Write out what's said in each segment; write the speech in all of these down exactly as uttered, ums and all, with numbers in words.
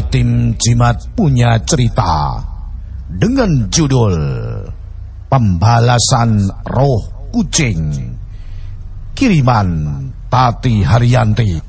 Tim Jimat punya cerita dengan judul Pembalasan Roh Kucing, kiriman Tati Haryanti.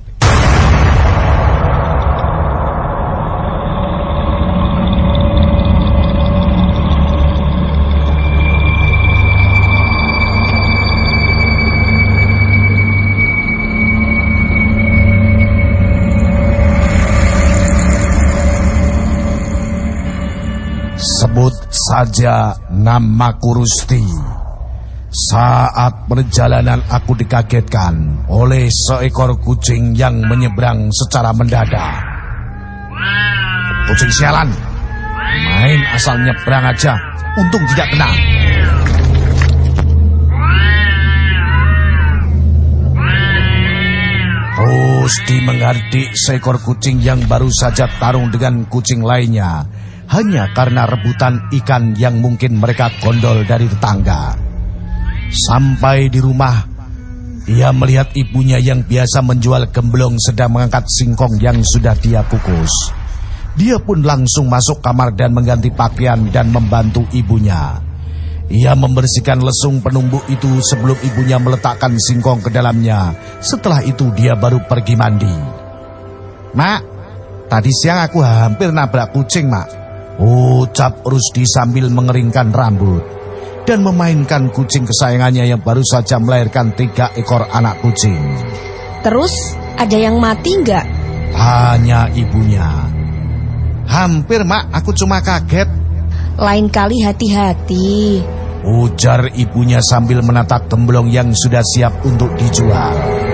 Sebut saja namaku Rusdi. Saat perjalanan aku dikagetkan oleh seekor kucing yang menyeberang secara mendadak. Kucing sialan, main asal nyebrang aja, untung tidak kena. Rusdi menghardik seekor kucing yang baru saja tarung dengan kucing lainnya, hanya karena rebutan ikan yang mungkin mereka gondol dari tetangga. Sampai di rumah, dia melihat ibunya yang biasa menjual gemblong sedang mengangkat singkong yang sudah dia kukus. Dia pun langsung masuk kamar dan mengganti pakaian dan membantu ibunya. Ia membersihkan lesung penumbuk itu sebelum ibunya meletakkan singkong ke dalamnya. Setelah itu dia baru pergi mandi. "Mak, tadi siang aku hampir nabrak kucing, Mak," ucap Rusdi sambil mengeringkan rambut dan memainkan kucing kesayangannya yang baru saja melahirkan tiga ekor anak kucing. "Terus ada yang mati nggak?" tanya ibunya. "Hampir, Mak, aku cuma kaget." "Lain kali hati-hati," ujar ibunya sambil menatap gemblong yang sudah siap untuk dijual.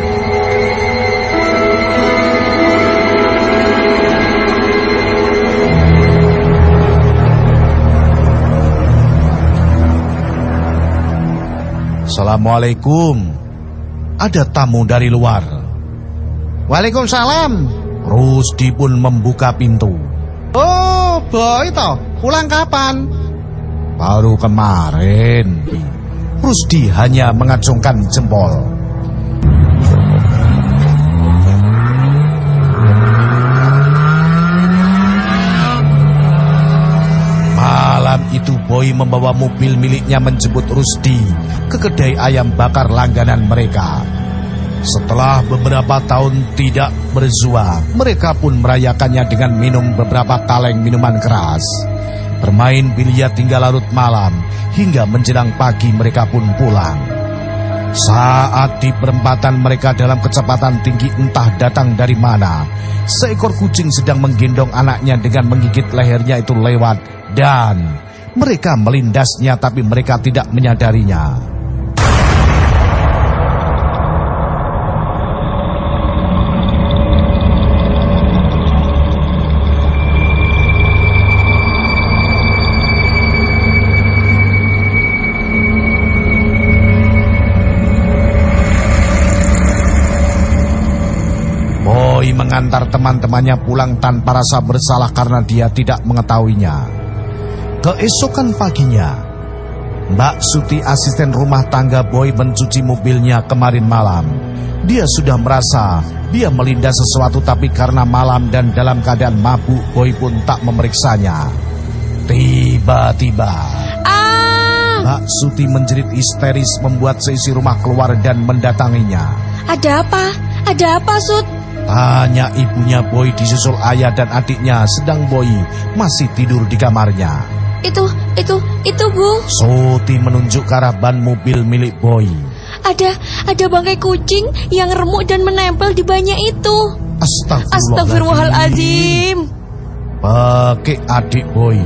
"Assalamualaikum." Ada tamu dari luar. "Waalaikumsalam." Rusdi pun membuka pintu. "Oh, boy toh, pulang kapan?" "Baru kemarin." Rusdi hanya mengacungkan jempol. Malam itu Boy membawa mobil miliknya menjemput Rusdi ke kedai ayam bakar langganan mereka. Setelah beberapa tahun tidak bersua, mereka pun merayakannya dengan minum beberapa kaleng minuman keras, bermain biliar hingga larut malam, hingga menjelang pagi mereka pun pulang. Saat di perempatan mereka dalam kecepatan tinggi entah datang dari mana, seekor kucing sedang menggendong anaknya dengan menggigit lehernya itu lewat, dan mereka melindasnya tapi mereka tidak menyadarinya. Boy mengantar teman-temannya pulang tanpa rasa bersalah karena dia tidak mengetahuinya. Keesokan paginya, Mbak Suti, asisten rumah tangga Boy, mencuci mobilnya kemarin malam. Dia sudah merasa dia melindas sesuatu, tapi karena malam dan dalam keadaan mabuk, Boy pun tak memeriksanya. Tiba-tiba Ah! Mbak Suti menjerit histeris membuat seisi rumah keluar dan mendatanginya. "Ada apa? Ada apa, Sut?" tanya ibunya Boy disusul ayah dan adiknya, sedang Boy masih tidur di kamarnya. Itu, itu, itu Bu. Suti menunjuk ke arah ban mobil milik Boy. Ada, ada bangkai kucing yang remuk dan menempel di bannya itu. Astagfirullahaladzim. Astagfirullahaladzim. Pakai adik Boy.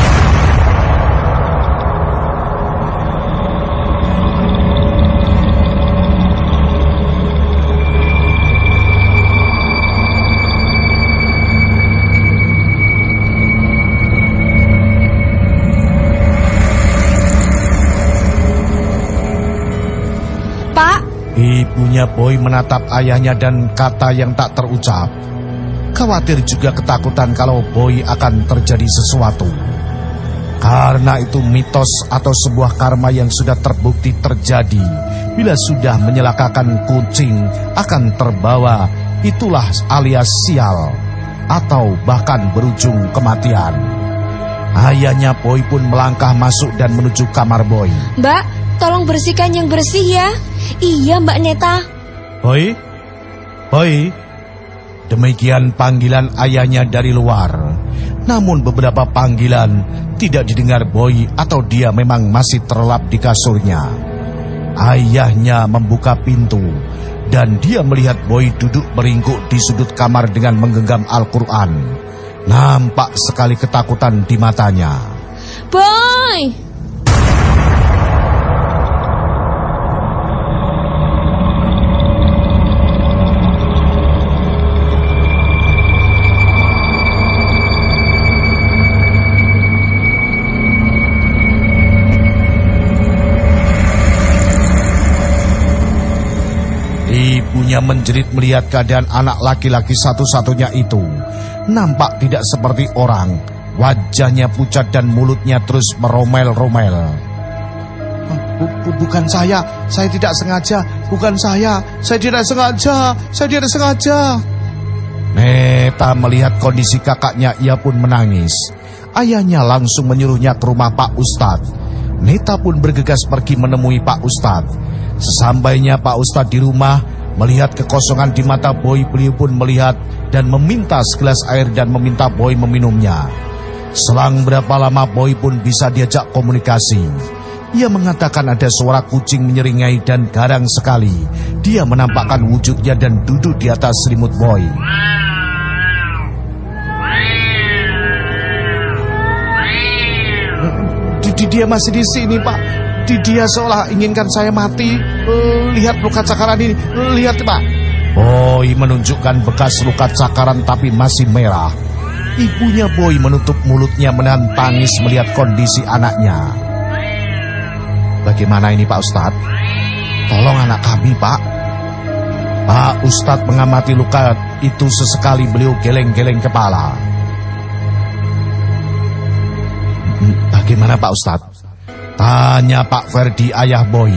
Ibunya Boy menatap ayahnya dan kata yang tak terucap. Khawatir juga ketakutan kalau Boy akan terjadi sesuatu. Karena itu mitos atau sebuah karma yang sudah terbukti terjadi. Bila sudah menyelakakan kucing akan terbawa, itulah alias sial. atau bahkan berujung kematian. Ayahnya Boy pun melangkah masuk dan menuju kamar Boy. Mbak, tolong bersihkan yang bersih ya. Iya Mbak Neta. Boy, Boy. Demikian panggilan ayahnya dari luar. Namun beberapa panggilan tidak didengar Boy atau dia memang masih terlelap di kasurnya. Ayahnya membuka pintu dan dia melihat Boy duduk meringkuk di sudut kamar dengan menggenggam Al-Quran. Nampak sekali ketakutan di matanya. Boy! Ibunya menjerit melihat keadaan anak laki-laki satu-satunya itu. Nampak tidak seperti orang. Wajahnya pucat dan mulutnya terus meromel-romel. Bukan saya, saya tidak sengaja. Bukan saya, saya tidak sengaja. Saya tidak sengaja. Neta melihat kondisi kakaknya, ia pun menangis. Ayahnya langsung menyuruhnya ke rumah Pak Ustadz. Neta pun bergegas pergi menemui Pak Ustadz. Sesampainya Pak Ustadz di rumah, melihat kekosongan di mata Boy, beliau pun melihat dan meminta segelas air dan meminta Boy meminumnya. Selang berapa lama Boy pun bisa diajak komunikasi. Ia mengatakan ada suara kucing menyeringai dan garang sekali. Dia menampakkan wujudnya dan duduk di atas selimut Boy. Dia masih di sini, Pak. Dia seolah inginkan saya mati. Lihat luka cakaran ini. Lihat, Pak. Boy menunjukkan bekas luka cakaran tapi masih merah. Ibunya Boy menutup mulutnya menahan tangis melihat kondisi anaknya. Bagaimana ini Pak Ustadz? Tolong anak kami, Pak. Pak Ustadz mengamati luka itu sesekali, beliau geleng-geleng kepala. Bagaimana Pak Ustadz? Tanya Pak Ferdi, ayah Boy.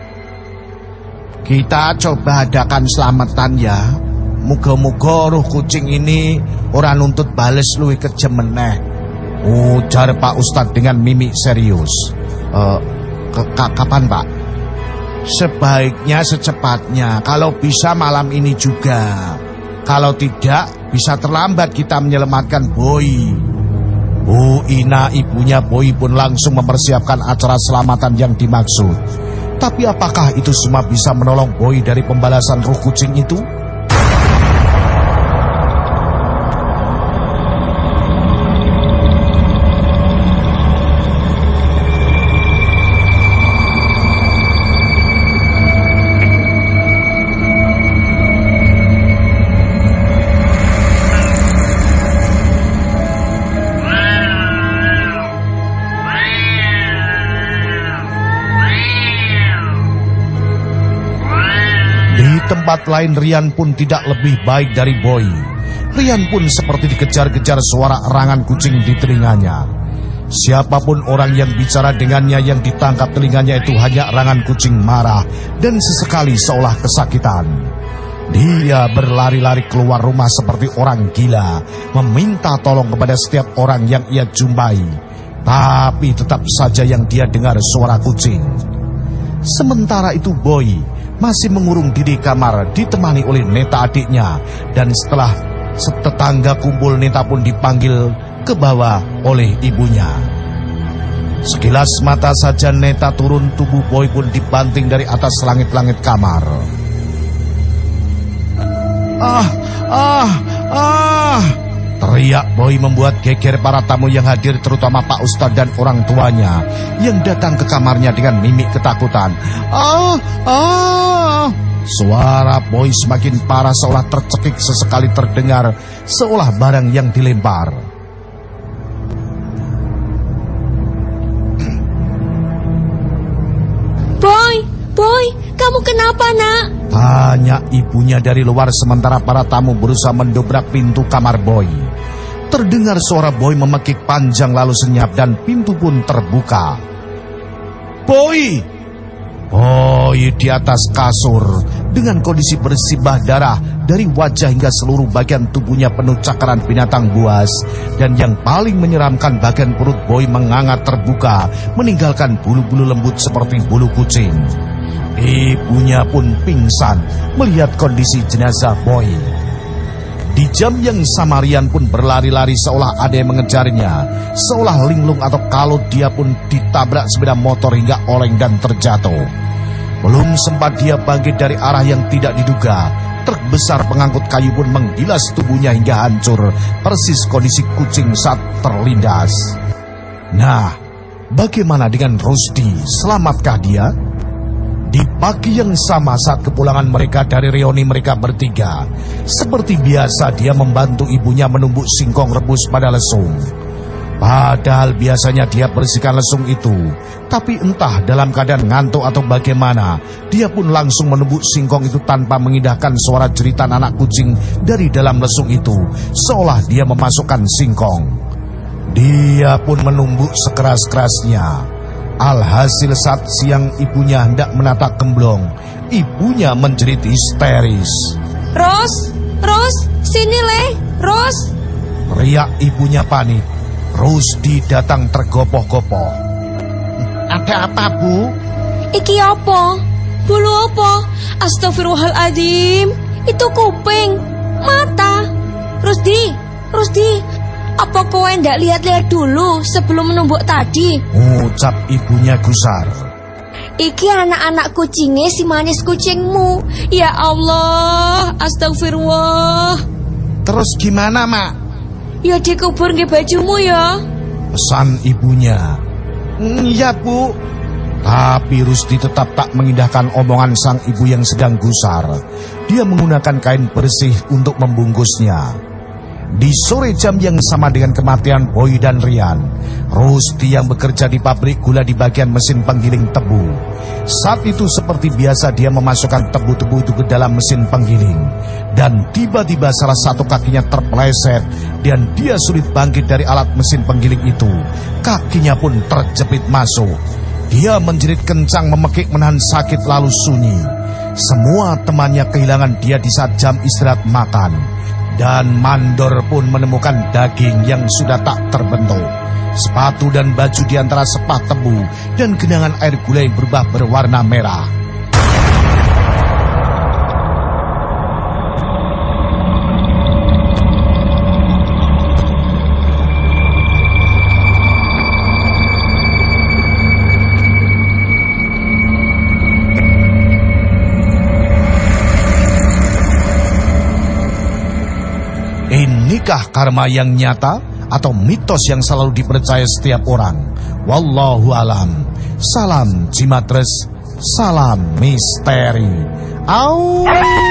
Kita coba adakan selamatan ya. Muga-muga roh kucing ini ora nuntut bales luwih kejem meneh. Ujar Pak Ustadz dengan mimik serius. Uh, kapan Pak? Sebaiknya secepatnya. Kalau bisa malam ini juga. Kalau tidak, bisa terlambat kita menyelamatkan Boy. Bu Ina, ibunya Boy pun langsung mempersiapkan acara selamatan yang dimaksud. Tapi apakah itu semua bisa menolong Boy dari pembalasan roh kucing itu? Tempat lain Rian pun tidak lebih baik dari Boy. Rian pun seperti dikejar-kejar suara erangan kucing di telinganya. Siapapun orang yang bicara dengannya, yang ditangkap telinganya itu hanya erangan kucing marah dan sesekali seolah kesakitan. Dia berlari-lari keluar rumah seperti orang gila, meminta tolong kepada setiap orang yang ia jumpai. Tapi tetap saja yang dia dengar suara kucing. Sementara itu Boy masih mengurung diri kamar ditemani oleh Neta adiknya. Dan setelah setetangga kumpul, Neta pun dipanggil ke bawah oleh ibunya. Sekilas mata saja Neta turun, tubuh Boy pun dibanting dari atas langit-langit kamar. Ah, ah, ah! Teriak Boy membuat geger para tamu yang hadir, terutama Pak Ustadz dan orang tuanya yang datang ke kamarnya dengan mimik ketakutan. Ah, ah! Suara Boy semakin parah, seolah tercekik, sesekali terdengar seolah barang yang dilempar. Boy, Boy, kamu kenapa nak? Tanya ibunya dari luar sementara para tamu berusaha mendobrak pintu kamar Boy. Terdengar suara Boy memekik panjang lalu senyap dan pintu pun terbuka. Boy! Boy di atas kasur dengan kondisi bersimbah darah dari wajah hingga seluruh bagian tubuhnya penuh cakaran binatang buas, dan yang paling menyeramkan bagian perut Boy menganga terbuka meninggalkan bulu-bulu lembut seperti bulu kucing. Ibunya pun pingsan melihat kondisi jenazah Boy. Di jam yang sama Rian pun berlari-lari seolah ada yang mengejarnya. Seolah linglung atau kalut dia pun ditabrak sepeda motor hingga oleng dan terjatuh. Belum sempat dia bangkit dari arah yang tidak diduga, truk besar pengangkut kayu pun menggilas tubuhnya hingga hancur, persis kondisi kucing saat terlindas. Nah, bagaimana dengan Rusdi? Selamatkah dia? Di pagi yang sama saat kepulangan mereka dari reuni mereka bertiga, seperti biasa dia membantu ibunya menumbuk singkong rebus pada lesung. Padahal biasanya dia bersihkan lesung itu, tapi entah dalam keadaan ngantuk atau bagaimana, dia pun langsung menumbuk singkong itu tanpa mengindahkan suara jeritan anak kucing dari dalam lesung itu, seolah dia memasukkan singkong. Dia pun menumbuk sekeras-kerasnya. Alhasil saat siang ibunya hendak menata gemblong, ibunya menjerit histeris. Ros, Ros, sini le, Ros. Riak ibunya panik. Rusdi datang tergopoh-gopoh. Ada apa, Bu? Iki apa? Bulu apa? Astagfirullahaladzim. Itu kuping, mata. Rusdi, Rusdi, apa kowe ndak lihat-lihat dulu sebelum menumbuk tadi? Ucap ibunya gusar. Iki anak-anak kucingnya si manis kucingmu. Ya Allah, astagfirullah. Terus gimana, Mak? Ya dikubur nggih bajumu ya. Pesan ibunya. Iya, Bu. Tapi Rusdi tetap tak mengindahkan omongan sang ibu yang sedang gusar. Dia menggunakan kain bersih untuk membungkusnya. Di sore jam yang sama dengan kematian Boy dan Rian, Rusdi yang bekerja di pabrik gula di bagian mesin penggiling tebu. Saat itu seperti biasa dia memasukkan tebu-tebu itu ke dalam mesin penggiling. Dan tiba-tiba salah satu kakinya terpeleset dan dia sulit bangkit dari alat mesin penggiling itu. Kakinya pun terjepit masuk. Dia menjerit kencang memekik menahan sakit lalu sunyi. Semua temannya kehilangan dia di saat jam istirahat makan. Dan mandor pun menemukan daging yang sudah tak terbentuk. Sepatu dan baju di antara sepah tebu dan genangan air gula yang berubah berwarna merah. Inikah karma yang nyata atau mitos yang selalu dipercaya setiap orang? Wallahu alam. Salam Jimatres, salam misteri. Au.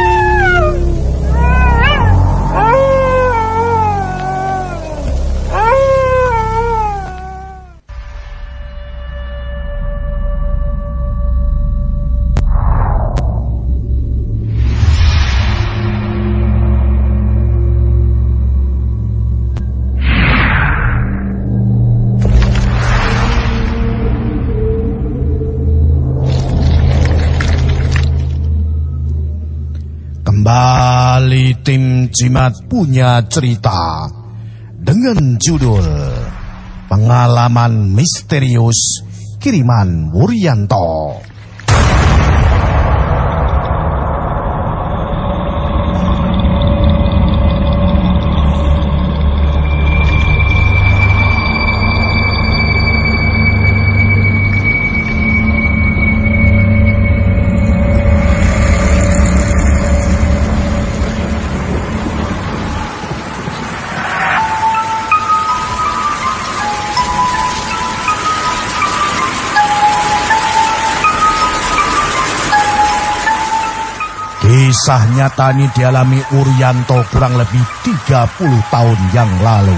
Kembali tim Jimat punya cerita dengan judul Pengalaman Misterius Kiriman Wuryanto. Kisah nyata ini dialami Wuryanto kurang lebih tiga puluh tahun yang lalu.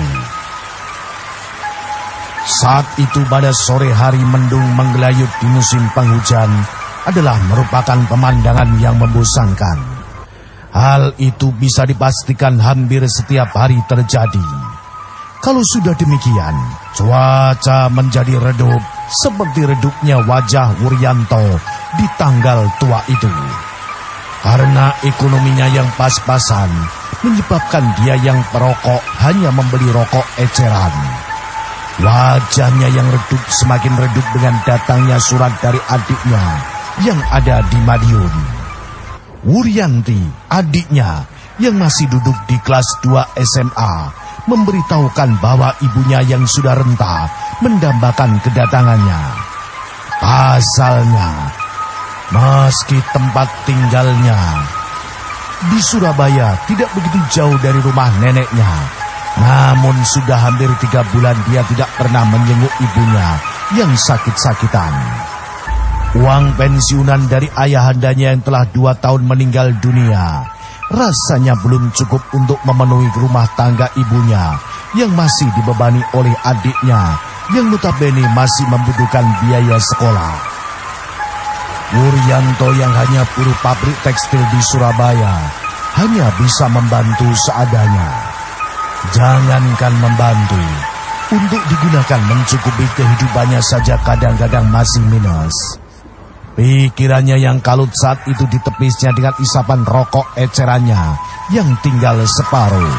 Saat itu pada sore hari mendung menggelayut di musim penghujan adalah merupakan pemandangan yang membosankan. Hal itu bisa dipastikan hampir setiap hari terjadi. Kalau sudah demikian, cuaca menjadi redup seperti redupnya wajah Wuryanto di tanggal tua itu. Karena ekonominya yang pas-pasan, menyebabkan dia yang perokok hanya membeli rokok eceran. Wajahnya yang redup semakin redup dengan datangnya surat dari adiknya yang ada di Madiun. Wuryanti, adiknya yang masih duduk di kelas dua S M A, memberitahukan bahwa ibunya yang sudah renta mendambakan kedatangannya. Pasalnya, meski tempat tinggalnya di Surabaya tidak begitu jauh dari rumah neneknya, namun sudah hampir tiga bulan dia tidak pernah menjenguk ibunya yang sakit-sakitan. Uang pensiunan dari ayahandanya yang telah dua tahun meninggal dunia rasanya belum cukup untuk memenuhi rumah tangga ibunya yang masih dibebani oleh adiknya yang notabene masih membutuhkan biaya sekolah. Wuryanto yang hanya buruh pabrik tekstil di Surabaya hanya bisa membantu seadanya. Jangankan membantu, untuk digunakan mencukupi kehidupannya saja kadang-kadang masih minus. Pikirannya yang kalut saat itu ditepisnya dengan isapan rokok ecerannya yang tinggal separuh.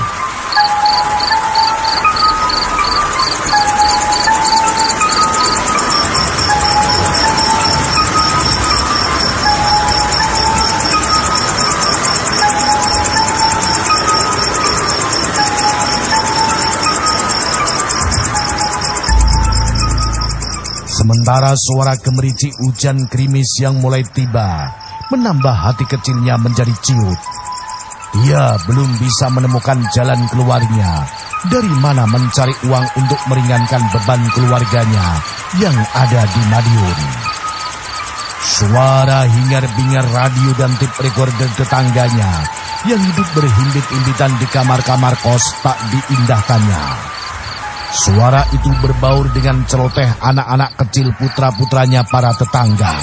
Sementara suara gemericik hujan gerimis yang mulai tiba menambah hati kecilnya menjadi ciut. Dia belum bisa menemukan jalan keluarnya. Dari mana mencari uang untuk meringankan beban keluarganya yang ada di Madiun. Suara hingar-bingar radio dan tip recorder tetangganya yang hidup berhimpit-himpitan di kamar-kamar kos tak diindahkannya. Suara itu berbaur dengan celoteh anak-anak kecil putra-putranya para tetangga.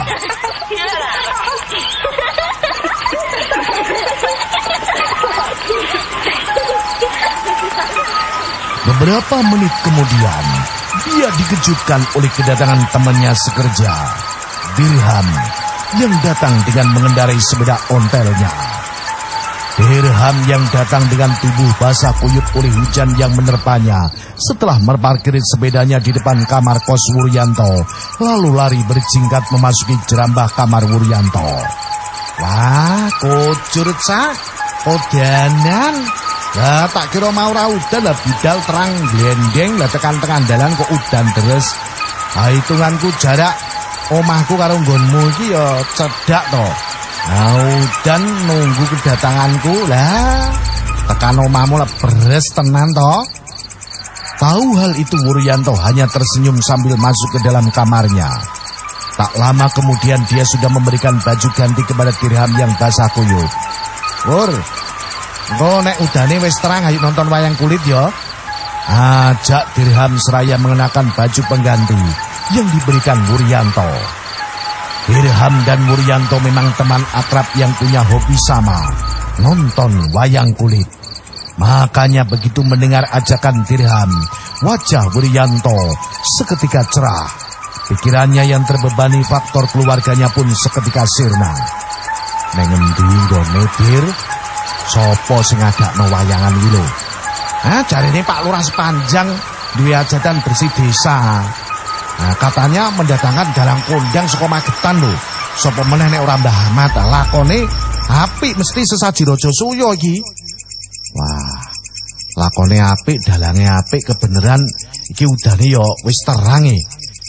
Beberapa menit kemudian, dia dikejutkan oleh kedatangan temannya sekerja, Dirham, yang datang dengan mengendarai sepeda ontelnya. Dirham yang datang dengan tubuh basah kuyup oleh hujan yang menerpanya setelah meparkir sepedanya di depan kamar kos Wuryanto, lalu lari berjingkat memasuki jerambah kamar Wuryanto. Wah, kocur cak, kodanan. Lah tak kira mau ra udan lah bidal terang glendeng lah tekan tengah dalan kok udan terus. Ha hitunganku jarak omahku karo nggonmu iki ya cedhak to. Nah, udan nunggu kedatanganku lah. Tekan omahmu lah beres tenan toh. Tahu hal itu Wuryanto hanya tersenyum sambil masuk ke dalam kamarnya. Tak lama kemudian dia sudah memberikan baju ganti kepada Dirham yang basah kuyup. Wur, engko nek udane wis terang ayo nonton wayang kulit ya. Ajak Dirham seraya mengenakan baju pengganti yang diberikan Wuryanto. Dirham dan Wuryanto memang teman akrab yang punya hobi sama, nonton wayang kulit. Makanya begitu mendengar ajakan Dirham, wajah Wuryanto seketika cerah. Pikirannya yang terbebani faktor keluarganya pun seketika sirna. Neng endi nggone Dir? Sopo sing ngadakno wayangan iki lho? Ah, jarine Pak Lurah Sepanjang duwe hajatan bersih desa. Nah, katanya mendatangkan dalang kondang saka Magetan lho. Sapa meneh nek ora Mbah Ahmad, lakone apik mesti sesaji Raja Suya iki. Wah, lakone apik, dalange apik, kebeneran iki udane ya wis terang e.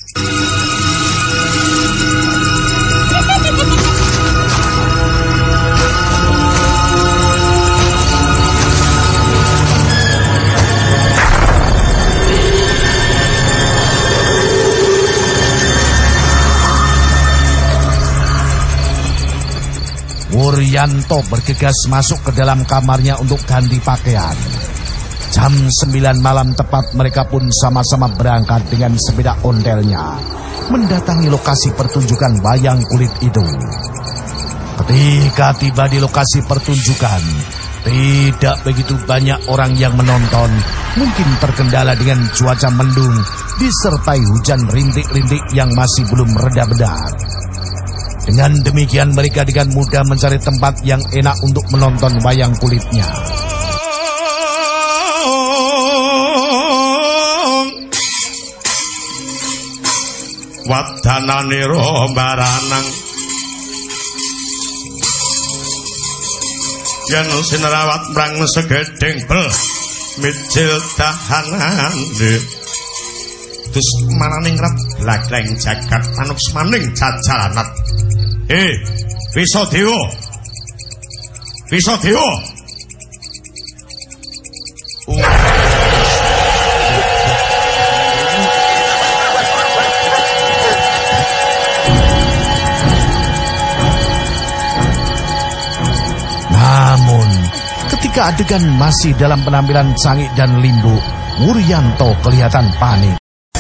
Wuryanto bergegas masuk ke dalam kamarnya untuk ganti pakaian. Jam sembilan malam tepat mereka pun sama-sama berangkat dengan sepeda ontelnya mendatangi lokasi pertunjukan wayang kulit itu. Ketika tiba di lokasi pertunjukan, Tidak begitu banyak orang yang menonton, mungkin terkendala dengan cuaca mendung, disertai hujan rintik-rintik yang masih belum reda benar. Dengan demikian mereka dengan mudah mencari tempat yang enak untuk menonton wayang kulitnya. Wadananira baranang yen sinerawat mrang segedheng bel mijil dahanan dus mananing rep blagleng jagat manuk maning jajaranat. Eh Wisadewa Wisadewa Namun, ketika adegan masih dalam penampilan Sangik dan Limbu, Wuryanto kelihatan panik.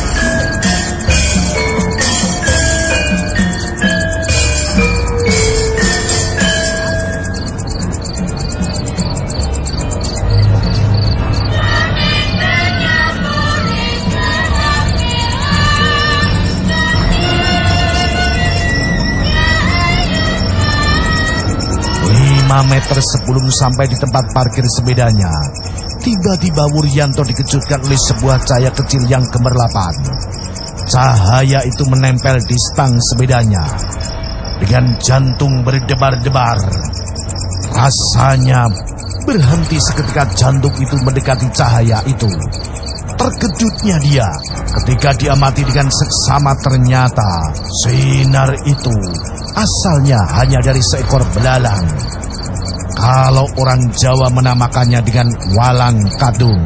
lima meter sebelum sampai di tempat parkir sepedanya, tiba-tiba Wuryanto dikejutkan oleh sebuah cahaya kecil yang gemerlapan. Cahaya itu menempel di stang sepedanya. Dengan jantung berdebar-debar, rasanya berhenti seketika jantung itu mendekati cahaya itu. Terkejutnya dia ketika diamati dengan seksama, ternyata sinar itu asalnya hanya dari seekor belalang. Kalau orang Jawa menamakannya dengan walang kadung.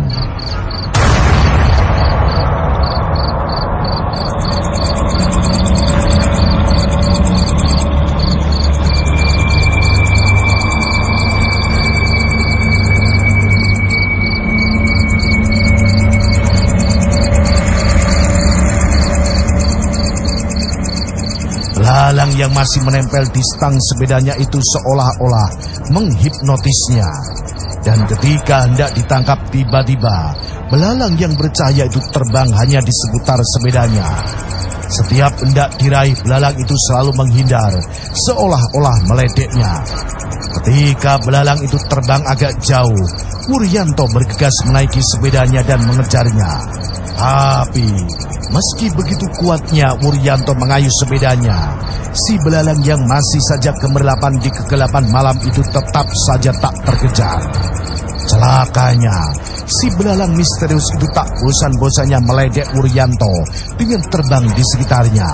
Belalang yang masih menempel di stang sepedanya itu seolah-olah menghipnotisnya. Dan ketika hendak ditangkap, tiba-tiba belalang yang bercahaya itu terbang hanya di seputar sepedanya. Setiap hendak diraih, belalang itu selalu menghindar, seolah-olah meledeknya. Ketika belalang itu terbang agak jauh, Wuryanto bergegas menaiki sepedanya dan mengejarnya. Tapi meski begitu kuatnya Wuryanto mengayuh sepedanya, si belalang yang masih saja gemerlapan di kegelapan malam itu tetap saja tak terkejar. Celakanya, si belalang misterius itu tak bosan-bosannya meledek Wuryanto dengan terbang di sekitarnya.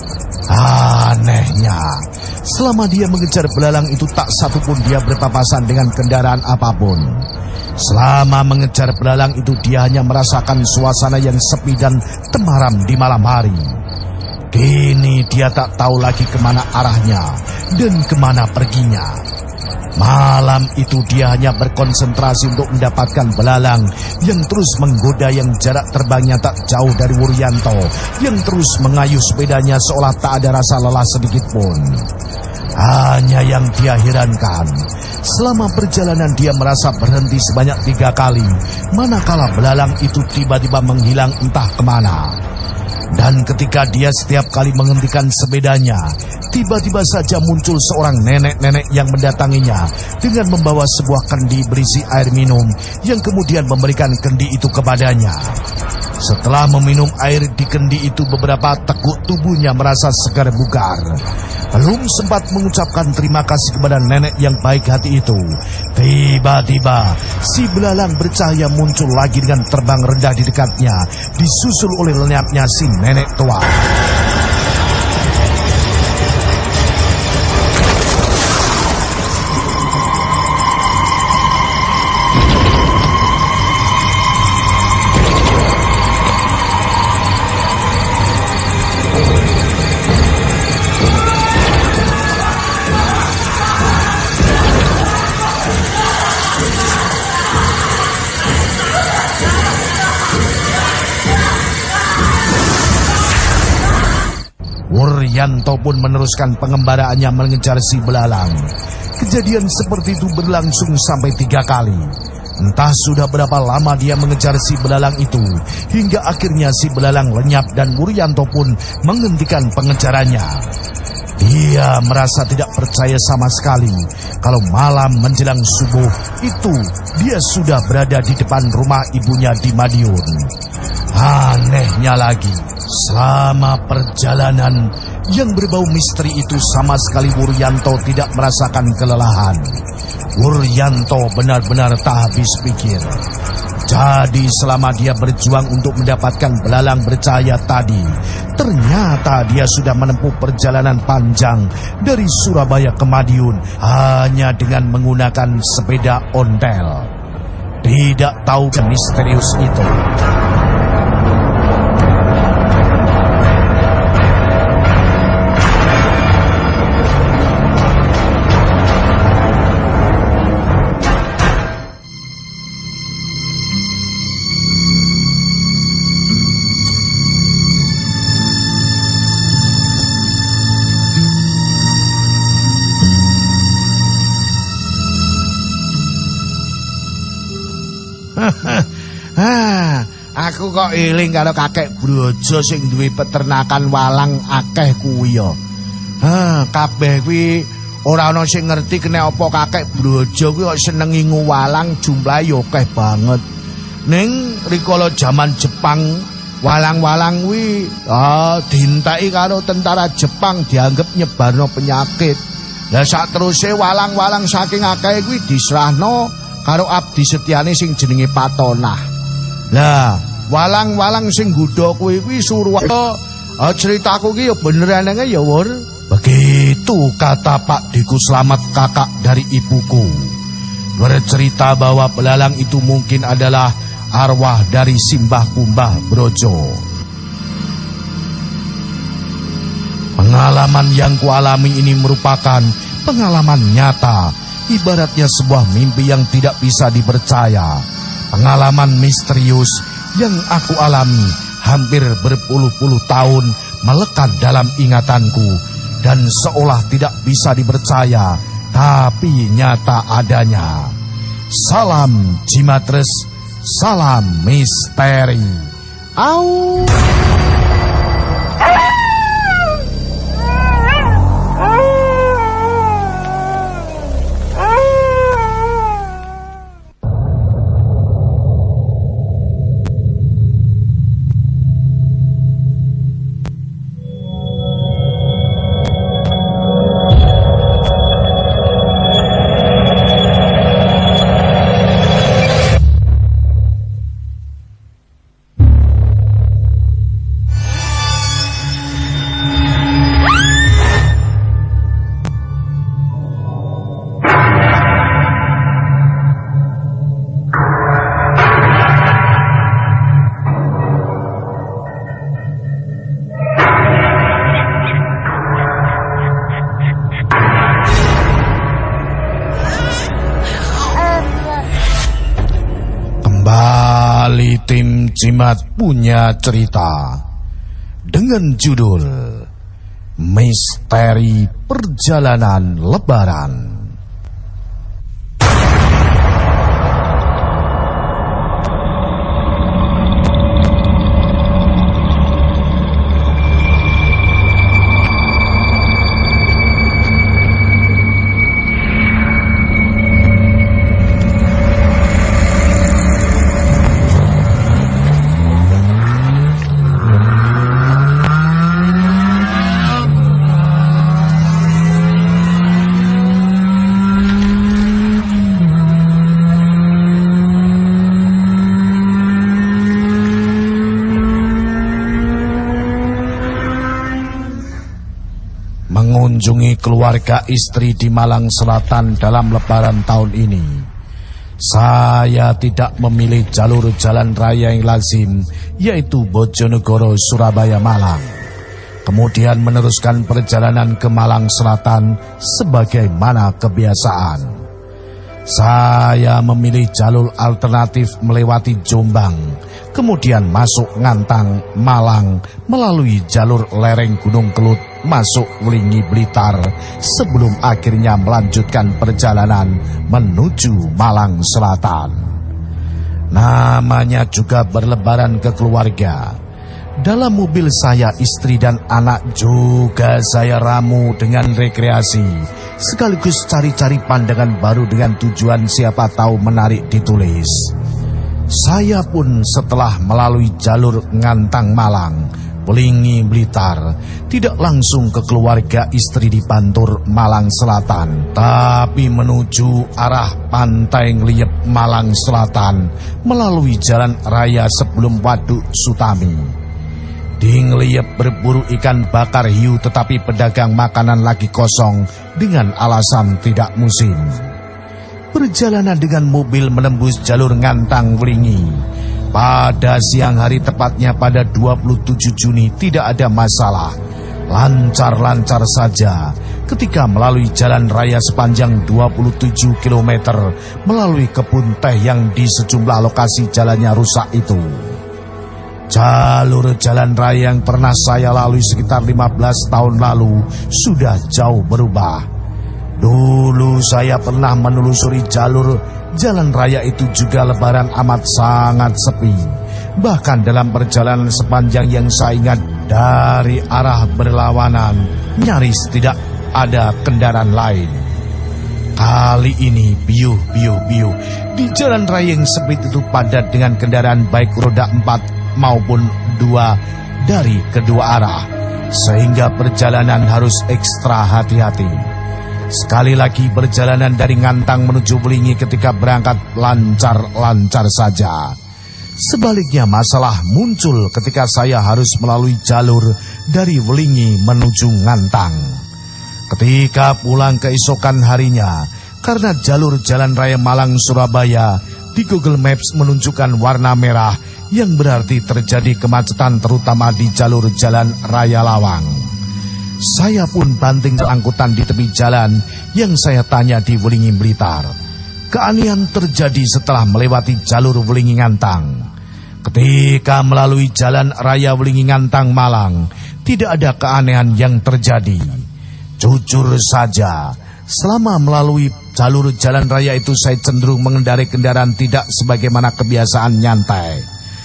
Anehnya, selama dia mengejar belalang itu tak satupun dia berpapasan dengan kendaraan apapun. Selama mengejar belalang itu dia hanya merasakan suasana yang sepi dan temaram di malam hari. Kini dia tak tahu lagi kemana arahnya dan kemana perginya. Malam itu dia hanya berkonsentrasi untuk mendapatkan belalang yang terus menggoda, yang jarak terbangnya tak jauh dari Wuryanto, yang terus mengayuh sepedanya seolah tak ada rasa lelah sedikit pun. Hanya yang dia herankan, selama perjalanan dia merasa berhenti sebanyak tiga kali, manakala belalang itu tiba-tiba menghilang entah kemana. Dan ketika dia setiap kali menghentikan sepedanya, tiba-tiba saja muncul seorang nenek-nenek yang mendatanginya dengan membawa sebuah kendi berisi air minum yang kemudian memberikan kendi itu kepadanya. Setelah meminum air di kendi itu, beberapa teguk tubuhnya merasa segar bugar. Belum sempat mengucapkan terima kasih kepada nenek yang baik hati itu, tiba-tiba si belalang bercahaya muncul lagi dengan terbang rendah di dekatnya, disusul oleh lenyapnya si nenek tua. Wuryanto pun meneruskan pengembaraannya mengejar si belalang. Kejadian seperti itu berlangsung sampai tiga kali. Entah sudah berapa lama dia mengejar si belalang itu, hingga akhirnya si belalang lenyap dan Wuryanto pun menghentikan pengejarannya. Dia merasa tidak percaya sama sekali kalau malam menjelang subuh itu dia sudah berada di depan rumah ibunya di Madiun. Anehnya lagi, selama perjalanan yang berbau misteri itu sama sekali Wuryanto tidak merasakan kelelahan. Wuryanto benar-benar tak habis pikir. Jadi selama dia berjuang untuk mendapatkan belalang bercahaya tadi, ternyata dia sudah menempuh perjalanan panjang dari Surabaya ke Madiun hanya dengan menggunakan sepeda ontel. Tidak tahu misterius itu. Ah, aku kok eling karo kakek Brojo sing duwe peternakan walang akeh kuwi ya. Ah, kabeh kuwi ora ana sing ngerti kena apa kakek Brojo kuwi kok senengi nguwalang jumlahe ya akeh banget. Ning rikala jaman Jepang, walang-walang kuwi ah dienteki karo tentara Jepang dianggep nyebarno penyakit. Lah sak teruse walang-walang saking akeh kuwi diserahno karo abdi setiane sing jenenge Patonah. Lah, walang-walang sing nggodha kuwi kuwi Surwata. Ah, ceritaku ki ya beneran nang ya, Wur. Begitu kata Pak Diku Slamet, kakak dari ibuku. Bercerita bahwa belalang itu mungkin adalah arwah dari Simbah Kumbah Brojo. Pengalaman yang kualami ini merupakan pengalaman nyata, ibaratnya sebuah mimpi yang tidak bisa dipercaya. Pengalaman misterius yang aku alami hampir berpuluh-puluh tahun melekat dalam ingatanku dan seolah tidak bisa dipercaya, tapi nyata adanya. Salam Jimatres, salam misteri. Au. Kembali tim Jimat punya cerita dengan judul Misteri Perjalanan Lebaran. Mengunjungi keluarga istri di Malang Selatan dalam lebaran tahun ini, saya tidak memilih jalur jalan raya yang lazim, yaitu Bojonegoro Surabaya Malang. Kemudian meneruskan perjalanan ke Malang Selatan sebagaimana kebiasaan. Saya memilih jalur alternatif melewati Jombang, kemudian masuk Ngantang, Malang, melalui jalur lereng Gunung Kelut masuk Wlingi Blitar sebelum akhirnya melanjutkan perjalanan menuju Malang Selatan. Namanya juga berlebaran ke keluarga. Dalam mobil saya, istri dan anak juga saya ramu dengan rekreasi, sekaligus cari-cari pandangan baru dengan tujuan siapa tahu menarik ditulis. Saya pun setelah melalui jalur Ngantang Malang, Wlingi Blitar, tidak langsung ke keluarga istri di Bantur Malang Selatan, tapi menuju arah Pantai Ngliyep Malang Selatan melalui jalan raya sebelum Waduk Sutami. Di Ngliyep berburu ikan bakar hiu, tetapi pedagang makanan lagi kosong dengan alasan tidak musim. Perjalanan dengan mobil menembus jalur Ngantang Wlingi pada siang hari, tepatnya pada dua puluh tujuh Juni, tidak ada masalah. Lancar-lancar saja ketika melalui jalan raya sepanjang dua puluh tujuh kilometer melalui kebun teh yang di sejumlah lokasi jalannya rusak itu. Jalur jalan raya yang pernah saya lalui sekitar lima belas tahun lalu sudah jauh berubah. Dulu saya pernah menelusuri jalur jalan raya itu juga lebaran amat sangat sepi. Bahkan dalam perjalanan sepanjang yang saya ingat dari arah berlawanan, nyaris tidak ada kendaraan lain. Kali ini biuh, biuh, biuh. Di jalan raya yang sempit itu padat dengan kendaraan baik roda empat maupun dua dari kedua arah, sehingga perjalanan harus ekstra hati-hati. Sekali lagi perjalanan dari Ngantang menuju Wlingi ketika berangkat lancar-lancar saja. Sebaliknya masalah muncul ketika saya harus melalui jalur dari Wlingi menuju Ngantang. Ketika pulang keesokan harinya, karena jalur jalan raya Malang Surabaya di Google Maps menunjukkan warna merah, yang berarti terjadi kemacetan terutama di jalur jalan raya Lawang. Saya pun banting angkutan di tepi jalan yang saya tanya di Wlingi Blitar. Keanehan terjadi setelah melewati jalur Wlingi Ngantang. Ketika melalui jalan raya Wlingi Ngantang Malang, tidak ada keanehan yang terjadi. Jujur saja, selama melalui jalur jalan raya itu saya cenderung mengendarai kendaraan tidak sebagaimana kebiasaan nyantai,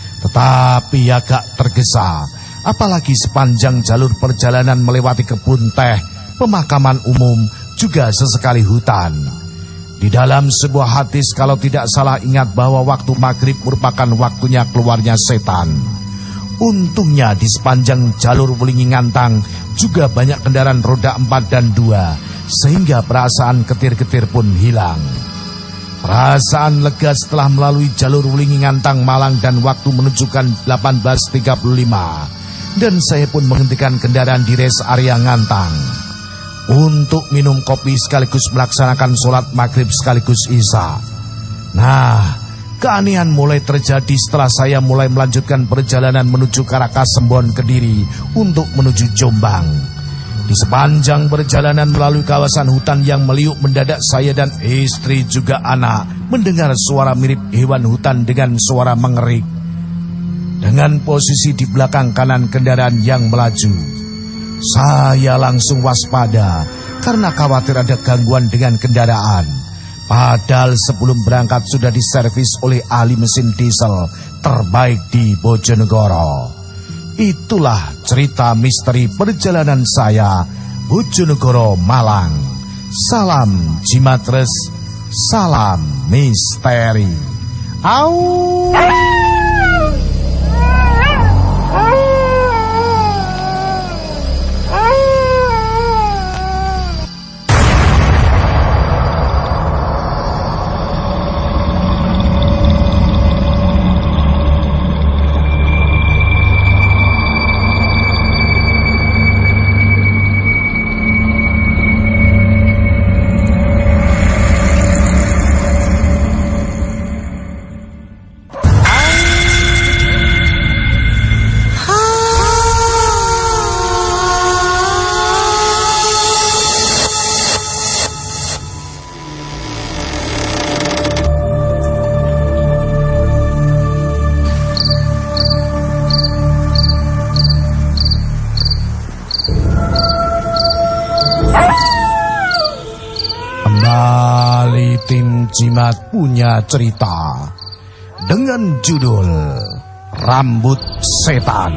tetapi agak tergesa. Apalagi sepanjang jalur perjalanan melewati kebun teh, pemakaman umum, juga sesekali hutan. Di dalam sebuah hadis kalau tidak salah ingat bahwa waktu maghrib merupakan waktunya keluarnya setan. Untungnya di sepanjang jalur Wlingi Ngantang juga banyak kendaraan roda empat dan dua, sehingga perasaan ketir-ketir pun hilang. Perasaan lega setelah melalui jalur Wlingi Ngantang Malang dan waktu menunjukkan delapan belas tiga puluh lima. Dan saya pun menghentikan kendaraan di rest area Ngantang untuk minum kopi sekaligus melaksanakan sholat maghrib sekaligus isya. Nah, keanehan mulai terjadi setelah saya mulai melanjutkan perjalanan menuju ke arah Kasembon Kediri untuk menuju Jombang. Di sepanjang perjalanan melalui kawasan hutan yang meliuk, mendadak saya dan istri juga anak mendengar suara mirip hewan hutan dengan suara mengerik. Dengan posisi di belakang kanan kendaraan yang melaju, saya langsung waspada karena khawatir ada gangguan dengan kendaraan. Padahal sebelum berangkat sudah diservis oleh ahli mesin diesel terbaik di Bojonegoro. Itulah cerita misteri perjalanan saya Bojonegoro Malang. Salam Jimatres, salam misteri. Au. tim Jimat punya cerita dengan judul Rambut Setan.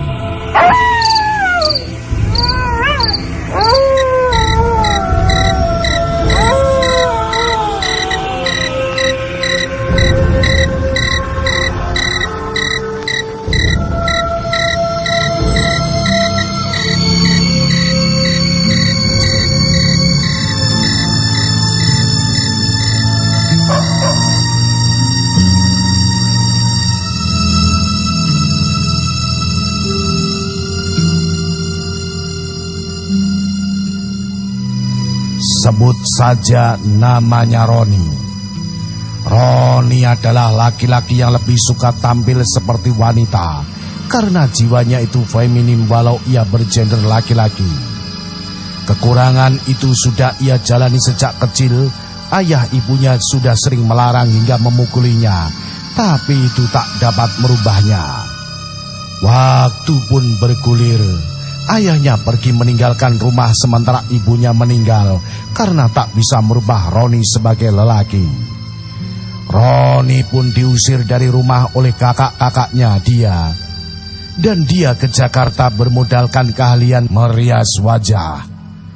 Sebut saja namanya Roni. Roni adalah laki-laki yang lebih suka tampil seperti wanita karena jiwanya itu feminim walau ia bergender laki-laki. Kekurangan itu sudah ia jalani sejak kecil. Ayah ibunya sudah sering melarang hingga memukulinya, tapi itu tak dapat merubahnya. Waktu pun bergulir. Ayahnya pergi meninggalkan rumah sementara ibunya meninggal karena tak bisa merubah Roni sebagai lelaki. Roni pun diusir dari rumah oleh kakak-kakaknya dia. Dan dia ke Jakarta bermodalkan keahlian merias wajah.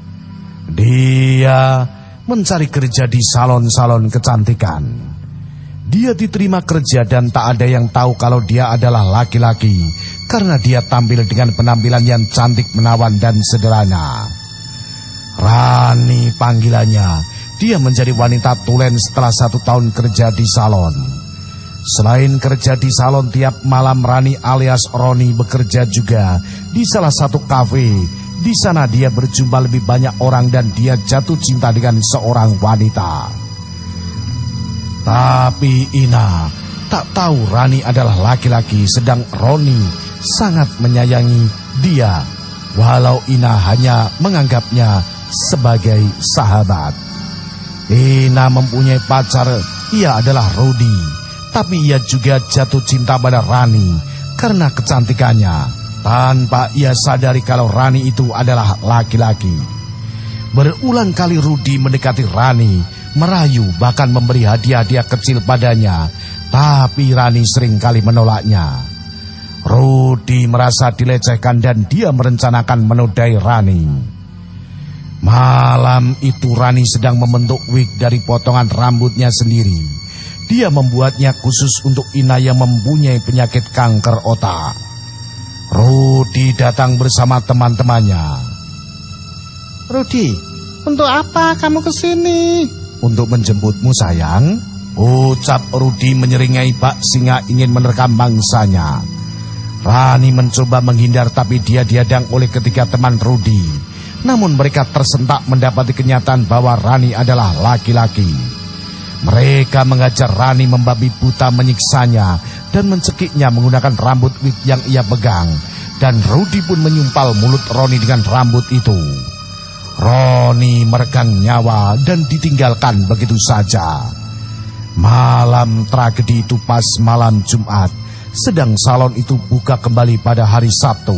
Dia mencari kerja di salon-salon kecantikan. Dia diterima kerja dan tak ada yang tahu kalau dia adalah laki-laki karena dia tampil dengan penampilan yang cantik, menawan dan sederhana. Rani panggilannya. Dia menjadi wanita tulen setelah satu tahun kerja di salon. Selain kerja di salon, tiap malam Rani alias Roni bekerja juga di salah satu kafe. Di sana dia berjumpa lebih banyak orang dan dia jatuh cinta dengan seorang wanita. Tapi Ina tak tahu Rani adalah laki-laki, sedang Roni sangat menyayangi dia, walau Ina hanya menganggapnya sebagai sahabat. Ina mempunyai pacar, ia adalah Rudi, tapi ia juga jatuh cinta pada Rani karena kecantikannya, tanpa ia sadari kalau Rani itu adalah laki-laki. Berulang kali Rudi mendekati Rani, merayu, bahkan memberi hadiah-hadiah kecil padanya, tapi Rani sering kali menolaknya. Rudi merasa dilecehkan dan dia merencanakan menodai Rani. Malam itu Rani sedang membentuk wig dari potongan rambutnya sendiri. Dia membuatnya khusus untuk Ina yang mempunyai penyakit kanker otak. Rudi datang bersama teman-temannya. Rudi, untuk apa kamu kesini? Untuk menjemputmu sayang, ucap Rudi menyeringai bak singa ingin menerkam mangsanya. Rani mencoba menghindar tapi dia dihadang oleh ketiga teman Rudi. Namun mereka tersentak mendapati kenyataan bahwa Rani adalah laki-laki. Mereka mengajar Rani membabi buta, menyiksanya dan mencekiknya menggunakan rambut wig yang ia pegang. Dan Rudi pun menyumpal mulut Roni dengan rambut itu. Roni meregang nyawa dan ditinggalkan begitu saja. Malam tragedi itu pas malam Jumat, sedang salon itu buka kembali pada hari Sabtu.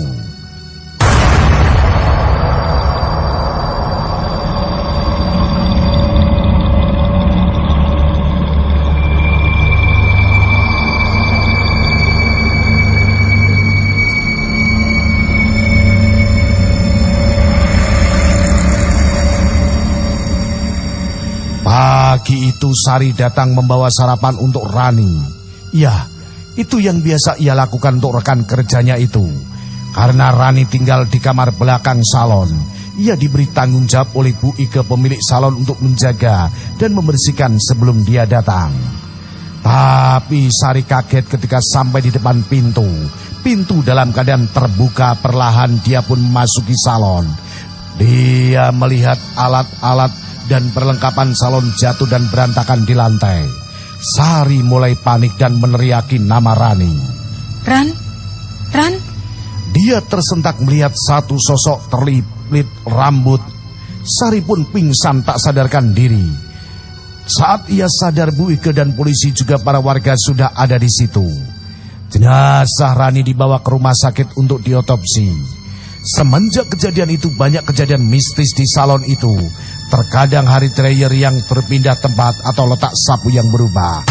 Pagi itu Sari datang membawa sarapan untuk Rani. Ya, itu yang biasa ia lakukan untuk rekan kerjanya itu. Karena Rani tinggal di kamar belakang salon, ia diberi tanggung jawab oleh Bu Ike pemilik salon untuk menjaga dan membersihkan sebelum dia datang. Tapi Sari kaget ketika sampai di depan pintu. Pintu dalam keadaan terbuka, perlahan dia pun memasuki salon. Dia melihat alat-alat dan perlengkapan salon jatuh dan berantakan di lantai. Sari mulai panik dan meneriaki nama Rani. Ran, Ran. Dia tersentak melihat satu sosok terlilit rambut. Sari pun pingsan tak sadarkan diri. Saat ia sadar, Bu Ike dan polisi juga para warga sudah ada di situ. Jenazah Rani dibawa ke rumah sakit untuk diotopsi. Semenjak kejadian itu banyak kejadian mistis di salon itu. Terkadang Hari Treyer yang berpindah tempat atau letak sapu yang berubah.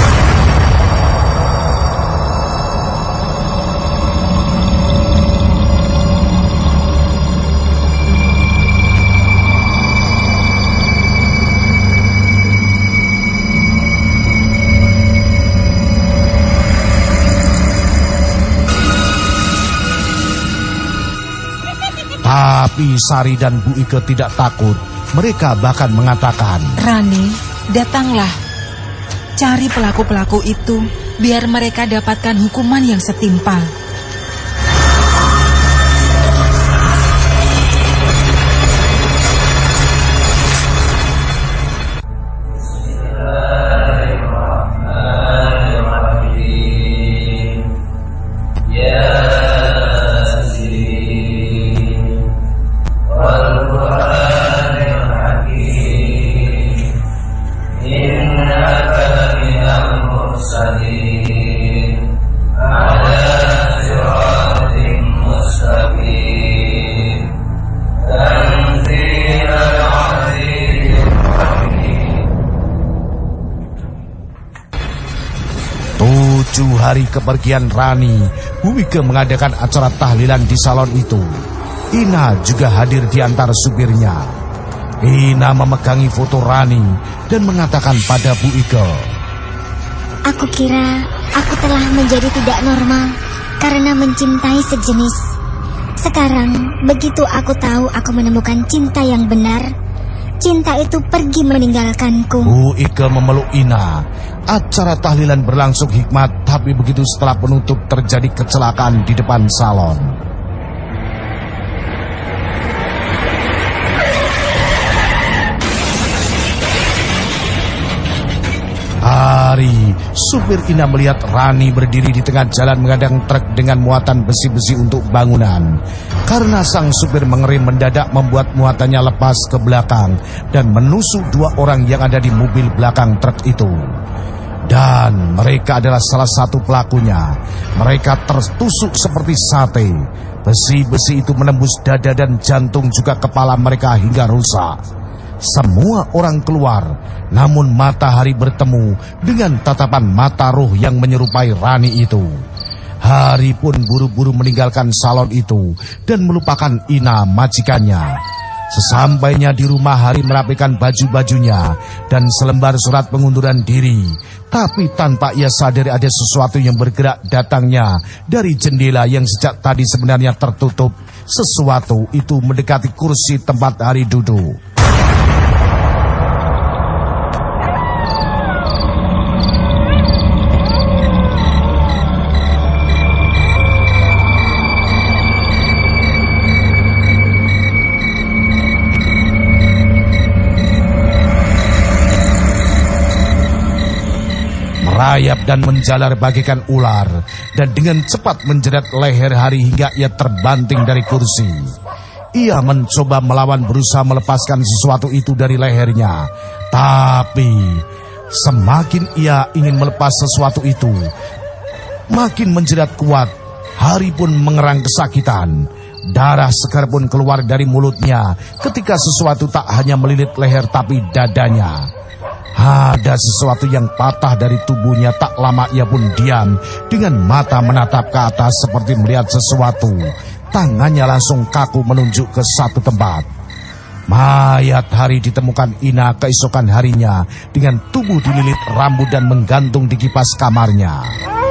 Tapi Sari dan Bu Ike tidak takut. Mereka bahkan mengatakan, Rani, datanglah. Cari pelaku-pelaku itu, biar mereka dapatkan hukuman yang setimpal. Tujuh hari kepergian Rani, Bu Ike mengadakan acara tahlilan di salon itu. Ina juga hadir di antara supirnya. Ina memegangi foto Rani dan mengatakan pada Bu Ike, Aku kira aku telah menjadi tidak normal karena mencintai sejenis. Sekarang, begitu aku tahu aku menemukan cinta yang benar, cinta itu pergi meninggalkanku. Bu Ike memeluk Ina. Acara tahlilan berlangsung hikmat, tapi begitu setelah penutup terjadi kecelakaan di depan salon. Hari, supir Ina melihat Rani berdiri di tengah jalan mengadang truk dengan muatan besi-besi untuk bangunan. Karena sang supir mengerem mendadak membuat muatannya lepas ke belakang dan menusuk dua orang yang ada di mobil belakang truk itu. Dan mereka adalah salah satu pelakunya. Mereka tertusuk seperti sate. Besi-besi itu menembus dada dan jantung juga kepala mereka hingga rusak. Semua orang keluar, namun matahari bertemu dengan tatapan mata roh yang menyerupai Rani itu. Hari pun buru-buru meninggalkan salon itu dan melupakan Ina majikannya. Sesampainya di rumah, Hari merapikan baju-bajunya dan selembar surat pengunduran diri. Tapi tanpa ia sadari ada sesuatu yang bergerak datangnya dari jendela yang sejak tadi sebenarnya tertutup. Sesuatu itu mendekati kursi tempat Hari duduk. Merayap dan menjalar bagaikan ular, dan dengan cepat menjerat leher Hari hingga ia terbanting dari kursi. Ia mencoba melawan, berusaha melepaskan sesuatu itu dari lehernya. Tapi semakin ia ingin melepas sesuatu itu, makin menjerat kuat. Hari pun mengerang kesakitan. Darah segar pun keluar dari mulutnya ketika sesuatu tak hanya melilit leher tapi dadanya. Ada sesuatu yang patah dari tubuhnya. Tak lama ia pun diam dengan mata menatap ke atas seperti melihat sesuatu. Tangannya langsung kaku menunjuk ke satu tempat. Mayat Hari ditemukan Ina keesokan harinya dengan tubuh dililit rambut dan menggantung di kipas kamarnya.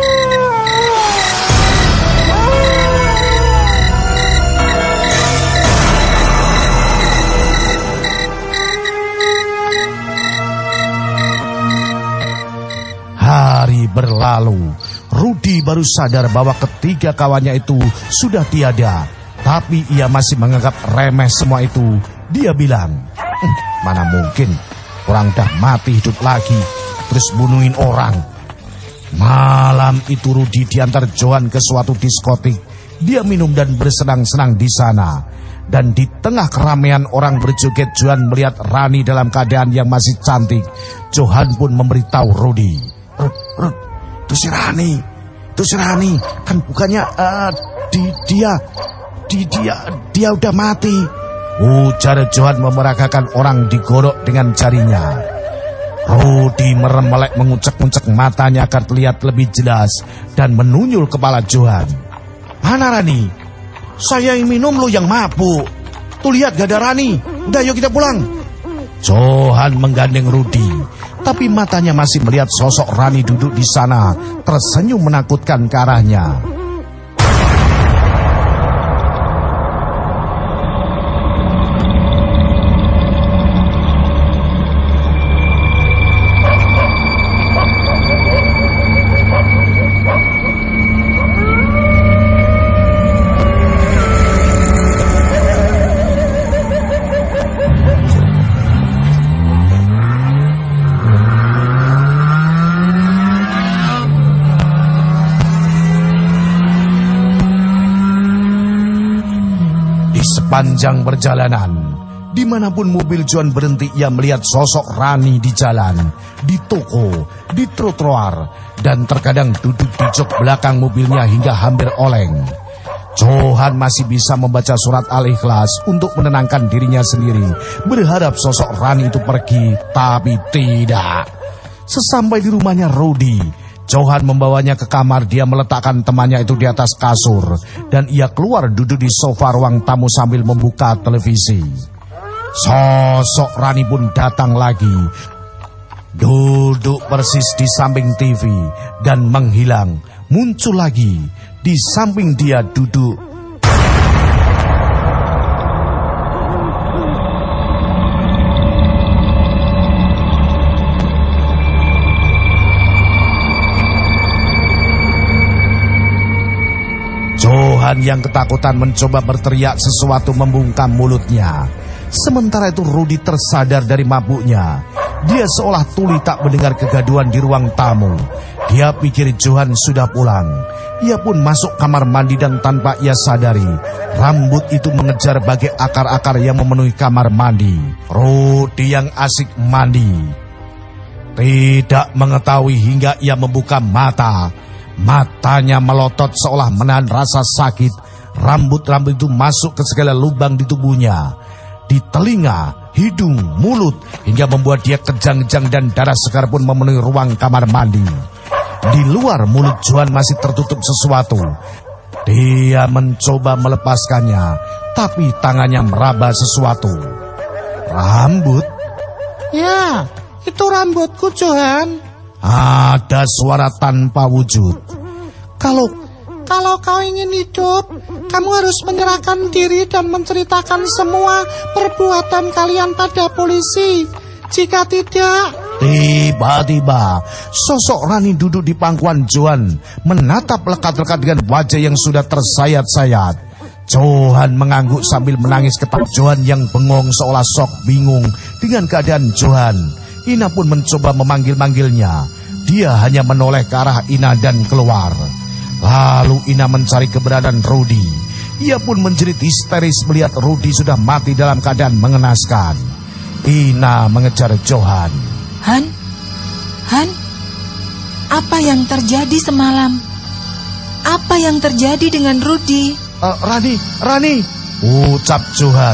Hari berlalu, Rudi baru sadar bahwa ketiga kawannya itu sudah tiada. Tapi ia masih menganggap remeh semua itu. Dia bilang, hm, mana mungkin orang dah mati hidup lagi terus bunuhin orang. Malam itu Rudi diantar Johan ke suatu diskotik. Dia minum dan bersenang-senang di sana. Dan di tengah keramaian orang berjoget, Johan melihat Rani dalam keadaan yang masih cantik. Johan pun memberitahu Rudi, Rud, Rud, itu si Rani, itu si Rani, kan bukannya uh, di, dia, di, dia, dia udah mati. Ujar Johan memeragakan orang digorok dengan jarinya. Rudi merem melek mengucek-ucek matanya agar terlihat lebih jelas dan menunyul kepala Johan. Mana Rani? Saya yang minum, lo yang mabuk. Tuh lihat gak ada Rani. Udah yuk kita pulang. Johan menggandeng Rudi, tapi matanya masih melihat sosok Rani duduk di sana, tersenyum menakutkan ke arahnya. Sepanjang perjalanan, dimanapun mobil Johan berhenti, ia melihat sosok Rani di jalan, di toko, di trotoar, dan terkadang duduk di jok belakang mobilnya hingga hampir oleng. Johan masih bisa membaca surat Al-Ikhlas untuk menenangkan dirinya sendiri, berharap sosok Rani itu pergi, tapi tidak. Sesampai di rumahnya Rudi, Johan membawanya ke kamar. Dia meletakkan temannya itu di atas kasur, dan ia keluar duduk di sofa ruang tamu sambil membuka televisi. Sosok Rani pun datang lagi, duduk persis di samping T V dan menghilang, muncul lagi di samping dia duduk. Johan yang ketakutan mencoba berteriak sesuatu membungkam mulutnya. Sementara itu Rudi tersadar dari mabuknya. Dia seolah tuli tak mendengar kegaduhan di ruang tamu. Dia pikir Johan sudah pulang. Ia pun masuk kamar mandi dan tanpa ia sadari, rambut itu mengejar bagai akar-akar yang memenuhi kamar mandi. Rudi yang asik mandi tidak mengetahui hingga ia membuka mata. Matanya melotot seolah menahan rasa sakit. Rambut-rambut itu masuk ke segala lubang di tubuhnya, di telinga, hidung, mulut, hingga membuat dia kejang-kejang dan darah segar pun memenuhi ruang kamar mandi. Di luar mulut Johan masih tertutup sesuatu. Dia mencoba melepaskannya, tapi tangannya meraba sesuatu. Rambut? Ya, itu rambutku, Johan. Ada suara tanpa wujud. Kalau kalau kau ingin hidup, kamu harus menyerahkan diri dan menceritakan semua perbuatan kalian pada polisi. Jika tidak... Tiba-tiba, sosok Rani duduk di pangkuan Johan, menatap lekat-lekat dengan wajah yang sudah tersayat-sayat. Johan mengangguk sambil menangis ketak. Johan yang bengong seolah sok bingung dengan keadaan Johan. Ina pun mencoba memanggil-manggilnya. Dia hanya menoleh ke arah Ina dan keluar. Lalu Ina mencari keberadaan Rudi. Ia pun menjerit histeris melihat Rudi sudah mati dalam keadaan mengenaskan. Ina mengejar Johan. Han? Han? Apa yang terjadi semalam? Apa yang terjadi dengan Rudi? Uh, Rani, Rani, ucap Johan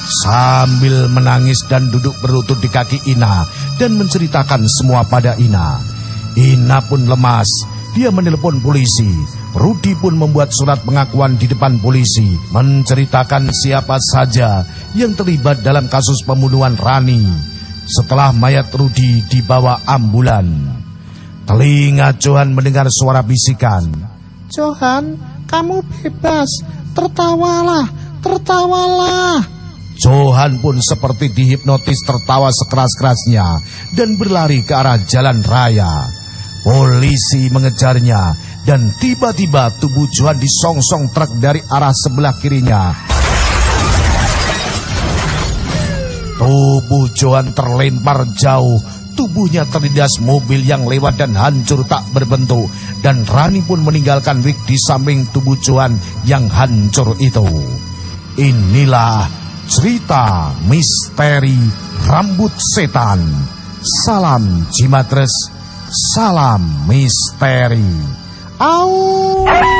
sambil menangis dan duduk berlutut di kaki Ina dan menceritakan semua pada Ina. Ina pun lemas. Dia menelpon polisi. Rudi pun membuat surat pengakuan di depan polisi, menceritakan siapa saja yang terlibat dalam kasus pembunuhan Rani. Setelah mayat Rudi dibawa ambulan, telinga Johan mendengar suara bisikan. Johan, kamu bebas. Tertawalah, tertawalah. Johan pun seperti dihipnotis tertawa sekeras-kerasnya dan berlari ke arah jalan raya. Polisi mengejarnya dan tiba-tiba tubuh Johan disongsong truk dari arah sebelah kirinya. Tubuh Johan terlempar jauh. Tubuhnya terlindas mobil yang lewat dan hancur tak berbentuk. Dan Rani pun meninggalkan Wik di samping tubuh Johan yang hancur itu. Inilah cerita misteri rambut setan. Salam Jimatres, salam misteri. Au.